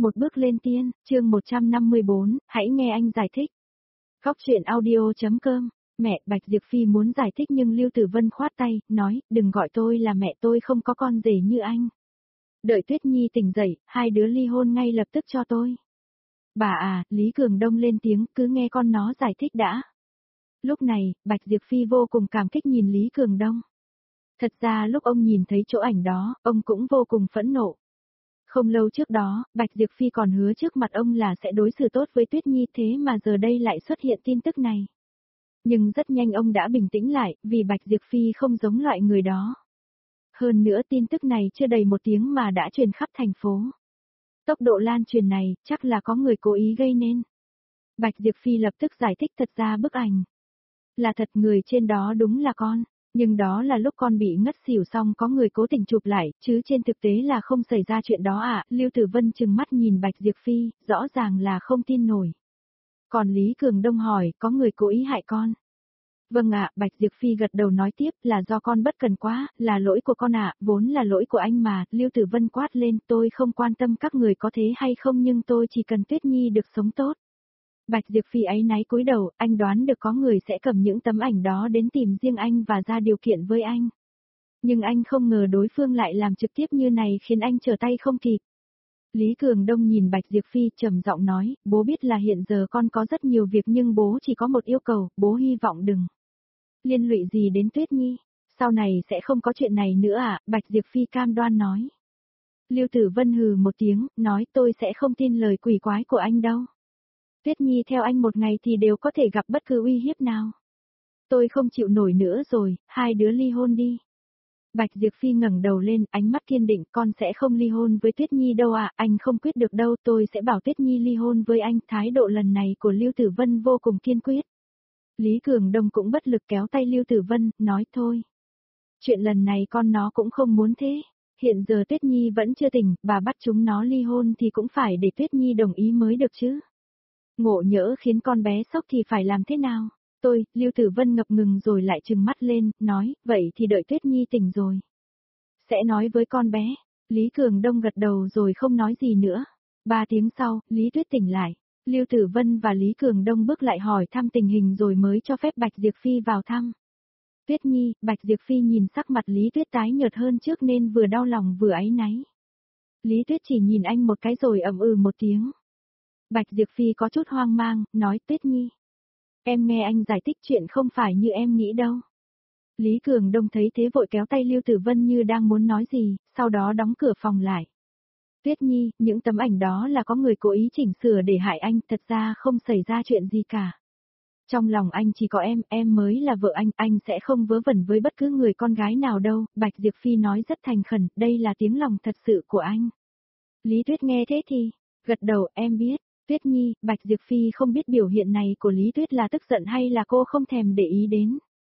Một bước lên tiên, chương 154, hãy nghe anh giải thích. Góc truyện audio.com. Mẹ, Bạch Diệp Phi muốn giải thích nhưng Lưu Tử Vân khoát tay, nói, đừng gọi tôi là mẹ, tôi không có con rể như anh. Đợi Tuyết Nhi tỉnh dậy, hai đứa ly hôn ngay lập tức cho tôi. Bà à, Lý Cường Đông lên tiếng, cứ nghe con nó giải thích đã. Lúc này, Bạch Diệp Phi vô cùng cảm kích nhìn Lý Cường Đông. Thật ra lúc ông nhìn thấy chỗ ảnh đó, ông cũng vô cùng phẫn nộ. Không lâu trước đó, Bạch Diệp Phi còn hứa trước mặt ông là sẽ đối xử tốt với Tuyết Nhi, thế mà giờ đây lại xuất hiện tin tức này. Nhưng rất nhanh ông đã bình tĩnh lại, vì Bạch Diệp Phi không giống loại người đó. Hơn nữa tin tức này chưa đầy một tiếng mà đã truyền khắp thành phố. Tốc độ lan truyền này, chắc là có người cố ý gây nên. Bạch Diệp Phi lập tức giải thích thật ra bức ảnh là thật, người trên đó đúng là con. Nhưng đó là lúc con bị ngất xỉu xong có người cố tình chụp lại, chứ trên thực tế là không xảy ra chuyện đó ạ. Lưu Tử Vân trừng mắt nhìn Bạch Diệp Phi, rõ ràng là không tin nổi. Còn Lý Cường Đông hỏi, có người cố ý hại con? Vâng ạ, Bạch Diệp Phi gật đầu nói tiếp, là do con bất cần quá, là lỗi của con ạ, vốn là lỗi của anh mà. Lưu Tử Vân quát lên, tôi không quan tâm các người có thế hay không nhưng tôi chỉ cần Tuyết Nhi được sống tốt. Bạch Diệp Phi áy náy cúi đầu, anh đoán được có người sẽ cầm những tấm ảnh đó đến tìm riêng anh và ra điều kiện với anh. Nhưng anh không ngờ đối phương lại làm trực tiếp như này khiến anh trở tay không kịp. Lý Cường Đông nhìn Bạch Diệp Phi trầm giọng nói, bố biết là hiện giờ con có rất nhiều việc nhưng bố chỉ có một yêu cầu, bố hy vọng đừng liên lụy gì đến Tuyết Nhi. Sau này sẽ không có chuyện này nữa à, Bạch Diệp Phi cam đoan nói. Lưu Tử Vân hừ một tiếng, nói tôi sẽ không tin lời quỷ quái của anh đâu. Tuyết Nhi theo anh một ngày thì đều có thể gặp bất cứ uy hiếp nào. Tôi không chịu nổi nữa rồi, hai đứa ly hôn đi. Bạch Diệp Phi ngẩng đầu lên, ánh mắt kiên định, con sẽ không ly hôn với Tuyết Nhi đâu ạ, anh không quyết được đâu, tôi sẽ bảo Tuyết Nhi ly hôn với anh. Thái độ lần này của Lưu Tử Vân vô cùng kiên quyết. Lý Cường Đông cũng bất lực kéo tay Lưu Tử Vân, nói thôi. Chuyện lần này con nó cũng không muốn thế. Hiện giờ Tuyết Nhi vẫn chưa tỉnh, bà bắt chúng nó ly hôn thì cũng phải để Tuyết Nhi đồng ý mới được chứ. Ngộ nhỡ khiến con bé sốc thì phải làm thế nào? Lưu Tử Vân ngập ngừng rồi lại trừng mắt lên, nói, vậy thì đợi Tuyết Nhi tỉnh rồi. Sẽ nói với con bé. Lý Cường Đông gật đầu rồi không nói gì nữa. 3 tiếng sau, Lý Tuyết tỉnh lại. Lưu Tử Vân và Lý Cường Đông bước lại hỏi thăm tình hình rồi mới cho phép Bạch Diệp Phi vào thăm. Tuyết Nhi, Bạch Diệp Phi nhìn sắc mặt Lý Tuyết tái nhợt hơn trước nên vừa đau lòng vừa áy náy. Lý Tuyết chỉ nhìn anh một cái rồi ậm ừ một tiếng. Bạch Diệp Phi có chút hoang mang, nói Tuyết Nhi. Em nghe anh giải thích chuyện không phải như em nghĩ đâu. Lý Cường Đông thấy thế vội kéo tay Lưu Tử Vân như đang muốn nói gì, sau đó đóng cửa phòng lại. Tuyết Nhi, những tấm ảnh đó là có người cố ý chỉnh sửa để hại anh, thật ra không xảy ra chuyện gì cả. Trong lòng anh chỉ có em mới là vợ anh sẽ không vớ vẩn với bất cứ người con gái nào đâu, Bạch Diệp Phi nói rất thành khẩn, đây là tiếng lòng thật sự của anh. Lý Tuyết nghe thế thì, gật đầu, em biết. Tuyết Nhi, Bạch Diệp Phi không biết biểu hiện này của Lý Tuyết là tức giận hay là cô không thèm để ý đến.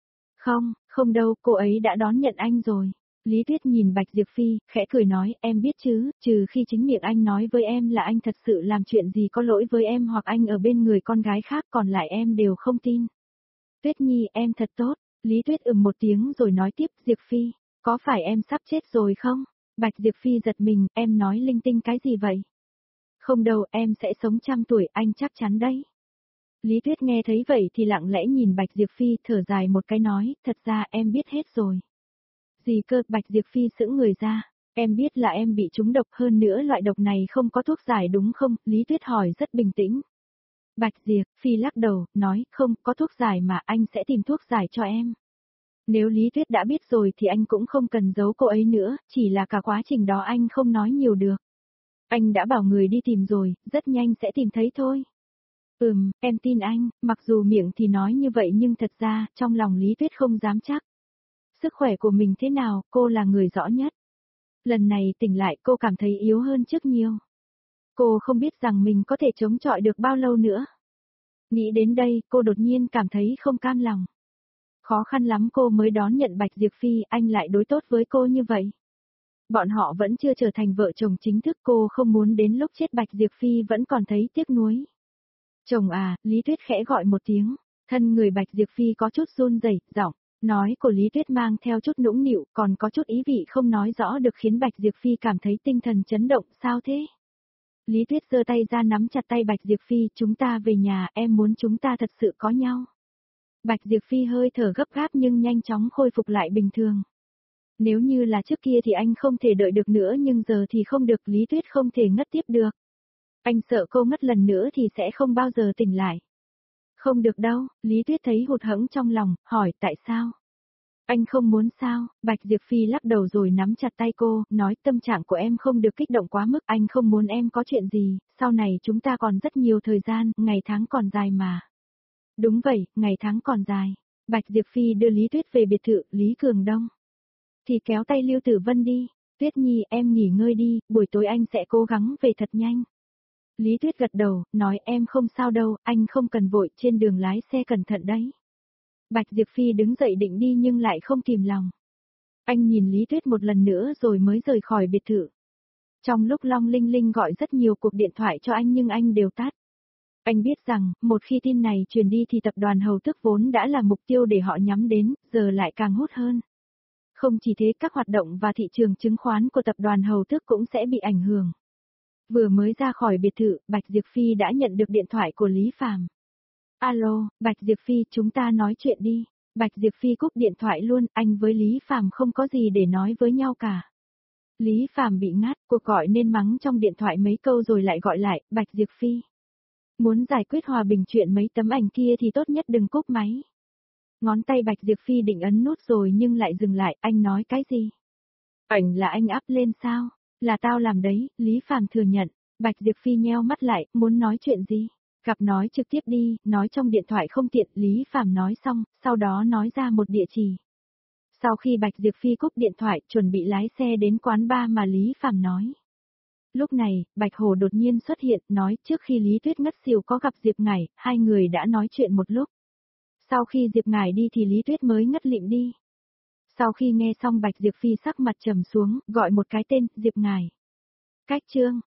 Không đâu, cô ấy đã đón nhận anh rồi. Lý Tuyết nhìn Bạch Diệp Phi, khẽ cười nói, em biết chứ, trừ khi chính miệng anh nói với em là anh thật sự làm chuyện gì có lỗi với em hoặc anh ở bên người con gái khác, còn lại em đều không tin. Tuyết Nhi, em thật tốt. Lý Tuyết một tiếng rồi nói tiếp, Diệp Phi, có phải em sắp chết rồi không? Bạch Diệp Phi giật mình, em nói linh tinh cái gì vậy? Không đâu, em sẽ sống 100 tuổi, anh chắc chắn đấy. Lý Tuyết nghe thấy vậy thì lặng lẽ nhìn Bạch Diệp Phi, thở dài một cái nói, thật ra em biết hết rồi. Gì cơ? Bạch Diệp Phi sững người ra, em biết là em bị trúng độc, hơn nữa loại độc này không có thuốc giải đúng không? Lý Tuyết hỏi rất bình tĩnh. Bạch Diệp Phi lắc đầu, nói, không có thuốc giải mà, anh sẽ tìm thuốc giải cho em. Nếu Lý Tuyết đã biết rồi thì anh cũng không cần giấu cô ấy nữa, chỉ là cả quá trình đó anh không nói nhiều được. Anh đã bảo người đi tìm rồi, rất nhanh sẽ tìm thấy thôi. Em tin anh, mặc dù miệng thì nói như vậy nhưng thật ra, trong lòng Lý Tuyết không dám chắc. Sức khỏe của mình thế nào, cô là người rõ nhất. Lần này tỉnh lại cô cảm thấy yếu hơn trước nhiều. Cô không biết rằng mình có thể chống chọi được bao lâu nữa. Nghĩ đến đây, cô đột nhiên cảm thấy không cam lòng. Khó khăn lắm cô mới đón nhận Bạch Diệp Phi, anh lại đối tốt với cô như vậy. Bọn họ vẫn chưa trở thành vợ chồng chính thức, cô không muốn đến lúc chết Bạch Diệp Phi vẫn còn thấy tiếc nuối. Chồng à, Lý Tuyết khẽ gọi một tiếng, thân người Bạch Diệp Phi có chút run rẩy, giọng nói của Lý Tuyết mang theo chút nũng nịu, còn có chút ý vị không nói rõ được khiến Bạch Diệp Phi cảm thấy tinh thần chấn động, sao thế? Lý Tuyết giơ tay ra nắm chặt tay Bạch Diệp Phi, chúng ta về nhà, em muốn chúng ta thật sự có nhau. Bạch Diệp Phi hơi thở gấp gáp nhưng nhanh chóng khôi phục lại bình thường. Nếu như là trước kia thì anh không thể đợi được nữa nhưng giờ thì không được, Lý Tuyết không thể ngất tiếp được. Anh sợ cô ngất lần nữa thì sẽ không bao giờ tỉnh lại. Không được đâu, Lý Tuyết thấy hụt hẫng trong lòng, hỏi tại sao? Anh không muốn sao? Bạch Diệp Phi lắc đầu rồi nắm chặt tay cô, nói tâm trạng của em không được kích động quá mức, anh không muốn em có chuyện gì, sau này chúng ta còn rất nhiều thời gian, ngày tháng còn dài mà. Đúng vậy, ngày tháng còn dài. Bạch Diệp Phi đưa Lý Tuyết về biệt thự, Lý Cường Đông. Thì kéo tay Lưu Tử Vân đi, Tuyết Nhi em nghỉ ngơi đi, buổi tối anh sẽ cố gắng về thật nhanh. Lý Tuyết gật đầu, nói em không sao đâu, anh không cần vội, trên đường lái xe cẩn thận đấy. Bạch Diệp Phi đứng dậy định đi nhưng lại không kìm lòng. Anh nhìn Lý Tuyết một lần nữa rồi mới rời khỏi biệt thự. Trong lúc Long Linh Linh gọi rất nhiều cuộc điện thoại cho anh nhưng anh đều tắt. Anh biết rằng, một khi tin này truyền đi thì tập đoàn Hầu Tước vốn đã là mục tiêu để họ nhắm đến, giờ lại càng hút hơn. Không chỉ thế, các hoạt động và thị trường chứng khoán của tập đoàn Hầu Tước cũng sẽ bị ảnh hưởng. Vừa mới ra khỏi biệt thự, Bạch Diệp Phi đã nhận được điện thoại của Lý Phàm. Alo, Bạch Diệp Phi, chúng ta nói chuyện đi. Bạch Diệp Phi cúp điện thoại luôn, anh với Lý Phàm không có gì để nói với nhau cả. Lý Phàm bị ngắt, cuộc gọi nên mắng trong điện thoại mấy câu rồi lại gọi lại, Bạch Diệp Phi. Muốn giải quyết hòa bình chuyện mấy tấm ảnh kia thì tốt nhất đừng cúp máy. Ngón tay Bạch Diệp Phi định ấn nút rồi nhưng lại dừng lại, anh nói cái gì? Ảnh là anh up lên sao? Là tao làm đấy, Lý Phàm thừa nhận. Bạch Diệp Phi nheo mắt lại, muốn nói chuyện gì? Gặp nói trực tiếp đi, nói trong điện thoại không tiện, Lý Phàm nói xong, sau đó nói ra một địa chỉ. Sau khi Bạch Diệp Phi cúp điện thoại, chuẩn bị lái xe đến quán bar mà Lý Phàm nói. Lúc này, Bạch Hồ đột nhiên xuất hiện, nói trước khi Lý Tuyết ngất xỉu có gặp Diệp Ngải, hai người đã nói chuyện một lúc. Sau khi Diệp Ngải đi thì Lý Tuyết mới ngất lịm đi. Sau khi nghe xong Bạch Diệp Phi sắc mặt trầm xuống, gọi một cái tên, Diệp Ngải. Cách chương